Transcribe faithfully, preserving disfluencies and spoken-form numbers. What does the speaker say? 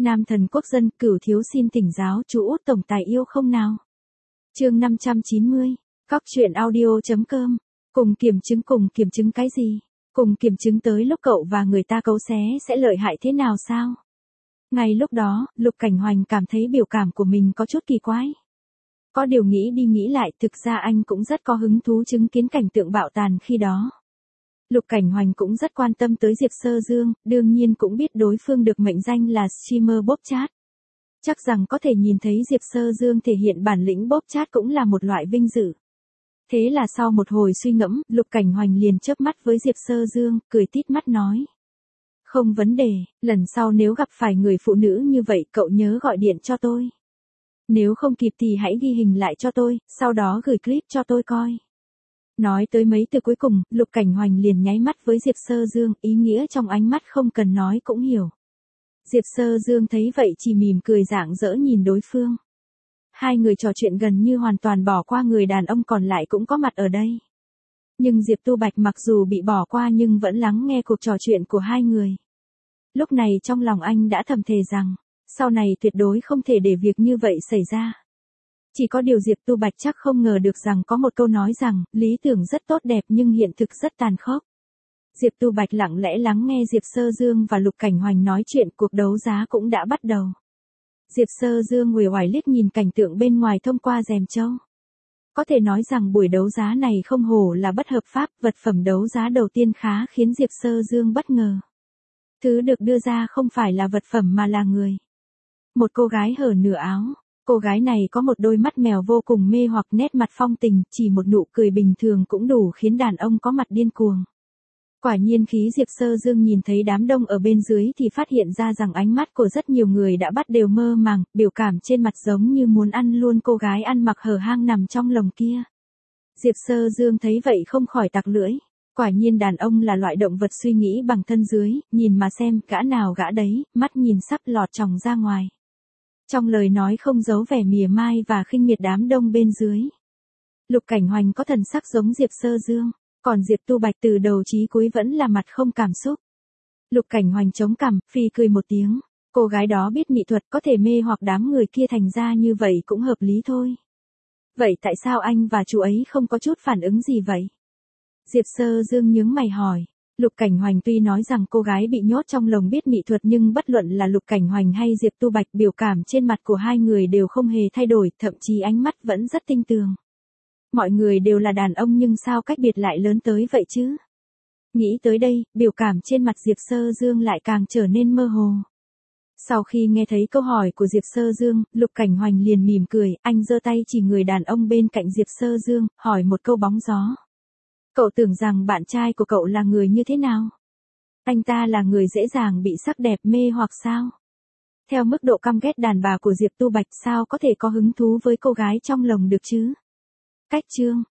Nam thần quốc dân, Cửu thiếu xin thỉnh giáo chú út tổng tài yêu không nào. Chương năm trăm chín mươi. Cóc truyện audio.com. Cùng kiểm chứng cùng kiểm chứng cái gì? Cùng kiểm chứng tới lúc cậu và người ta cấu xé sẽ lợi hại thế nào sao? Ngay lúc đó, Lục Cảnh Hoành cảm thấy biểu cảm của mình có chút kỳ quái. Có điều nghĩ đi nghĩ lại, thực ra anh cũng rất có hứng thú chứng kiến cảnh tượng bạo tàn khi đó. Lục Cảnh Hoành cũng rất quan tâm tới Diệp Sơ Dương, đương nhiên cũng biết đối phương được mệnh danh là streamer bóp chat. Chắc rằng có thể nhìn thấy Diệp Sơ Dương thể hiện bản lĩnh bóp chat cũng là một loại vinh dự. Thế là sau một hồi suy ngẫm, Lục Cảnh Hoành liền chớp mắt với Diệp Sơ Dương, cười tít mắt nói. Không vấn đề, lần sau nếu gặp phải người phụ nữ như vậy cậu nhớ gọi điện cho tôi. Nếu không kịp thì hãy ghi hình lại cho tôi, sau đó gửi clip cho tôi coi. Nói tới mấy từ cuối cùng, Lục Cảnh Hoành liền nháy mắt với Diệp Sơ Dương, ý nghĩa trong ánh mắt không cần nói cũng hiểu. Diệp Sơ Dương thấy vậy chỉ mỉm cười rạng rỡ nhìn đối phương. Hai người trò chuyện gần như hoàn toàn bỏ qua người đàn ông còn lại cũng có mặt ở đây. Nhưng Diệp Tu Bạch mặc dù bị bỏ qua nhưng vẫn lắng nghe cuộc trò chuyện của hai người. Lúc này trong lòng anh đã thầm thề rằng, sau này tuyệt đối không thể để việc như vậy xảy ra. Chỉ có điều Diệp Tu Bạch chắc không ngờ được rằng có một câu nói rằng, lý tưởng rất tốt đẹp nhưng hiện thực rất tàn khốc. Diệp Tu Bạch lặng lẽ lắng nghe Diệp Sơ Dương và Lục Cảnh Hoành nói chuyện, cuộc đấu giá cũng đã bắt đầu. Diệp Sơ Dương uể oải liếc nhìn cảnh tượng bên ngoài thông qua rèm châu. Có thể nói rằng buổi đấu giá này không hổ là bất hợp pháp, vật phẩm đấu giá đầu tiên khá khiến Diệp Sơ Dương bất ngờ. Thứ được đưa ra không phải là vật phẩm mà là người. Một cô gái hở nửa áo. Cô gái này có một đôi mắt mèo vô cùng mê hoặc, nét mặt phong tình, chỉ một nụ cười bình thường cũng đủ khiến đàn ông có mặt điên cuồng. Quả nhiên khi Diệp Sơ Dương nhìn thấy đám đông ở bên dưới thì phát hiện ra rằng ánh mắt của rất nhiều người đã bắt đều mơ màng, biểu cảm trên mặt giống như muốn ăn luôn cô gái ăn mặc hở hang nằm trong lồng kia. Diệp Sơ Dương thấy vậy không khỏi tặc lưỡi. Quả nhiên đàn ông là loại động vật suy nghĩ bằng thân dưới, nhìn mà xem, gã nào gã đấy, mắt nhìn sắp lọt tròng ra ngoài. Trong lời nói không giấu vẻ mỉa mai và khinh miệt đám đông bên dưới. Lục Cảnh Hoành có thần sắc giống Diệp Sơ Dương, còn Diệp Tu Bạch từ đầu chí cuối vẫn là mặt không cảm xúc. Lục Cảnh Hoành chống cằm, phì cười một tiếng, cô gái đó biết mỹ thuật có thể mê hoặc đám người kia thành ra như vậy cũng hợp lý thôi. Vậy tại sao anh và chú ấy không có chút phản ứng gì vậy? Diệp Sơ Dương nhướng mày hỏi. Lục Cảnh Hoành tuy nói rằng cô gái bị nhốt trong lồng biết mỹ thuật nhưng bất luận là Lục Cảnh Hoành hay Diệp Tu Bạch biểu cảm trên mặt của hai người đều không hề thay đổi, thậm chí ánh mắt vẫn rất tinh tường. Mọi người đều là đàn ông nhưng sao cách biệt lại lớn tới vậy chứ? Nghĩ tới đây, biểu cảm trên mặt Diệp Sơ Dương lại càng trở nên mơ hồ. Sau khi nghe thấy câu hỏi của Diệp Sơ Dương, Lục Cảnh Hoành liền mỉm cười, anh giơ tay chỉ người đàn ông bên cạnh Diệp Sơ Dương, hỏi một câu bóng gió. Cậu tưởng rằng bạn trai của cậu là người như thế nào? Anh ta là người dễ dàng bị sắc đẹp mê hoặc sao? Theo mức độ căm ghét đàn bà của Diệp Tu Bạch sao có thể có hứng thú với cô gái trong lồng được chứ? Cách chương.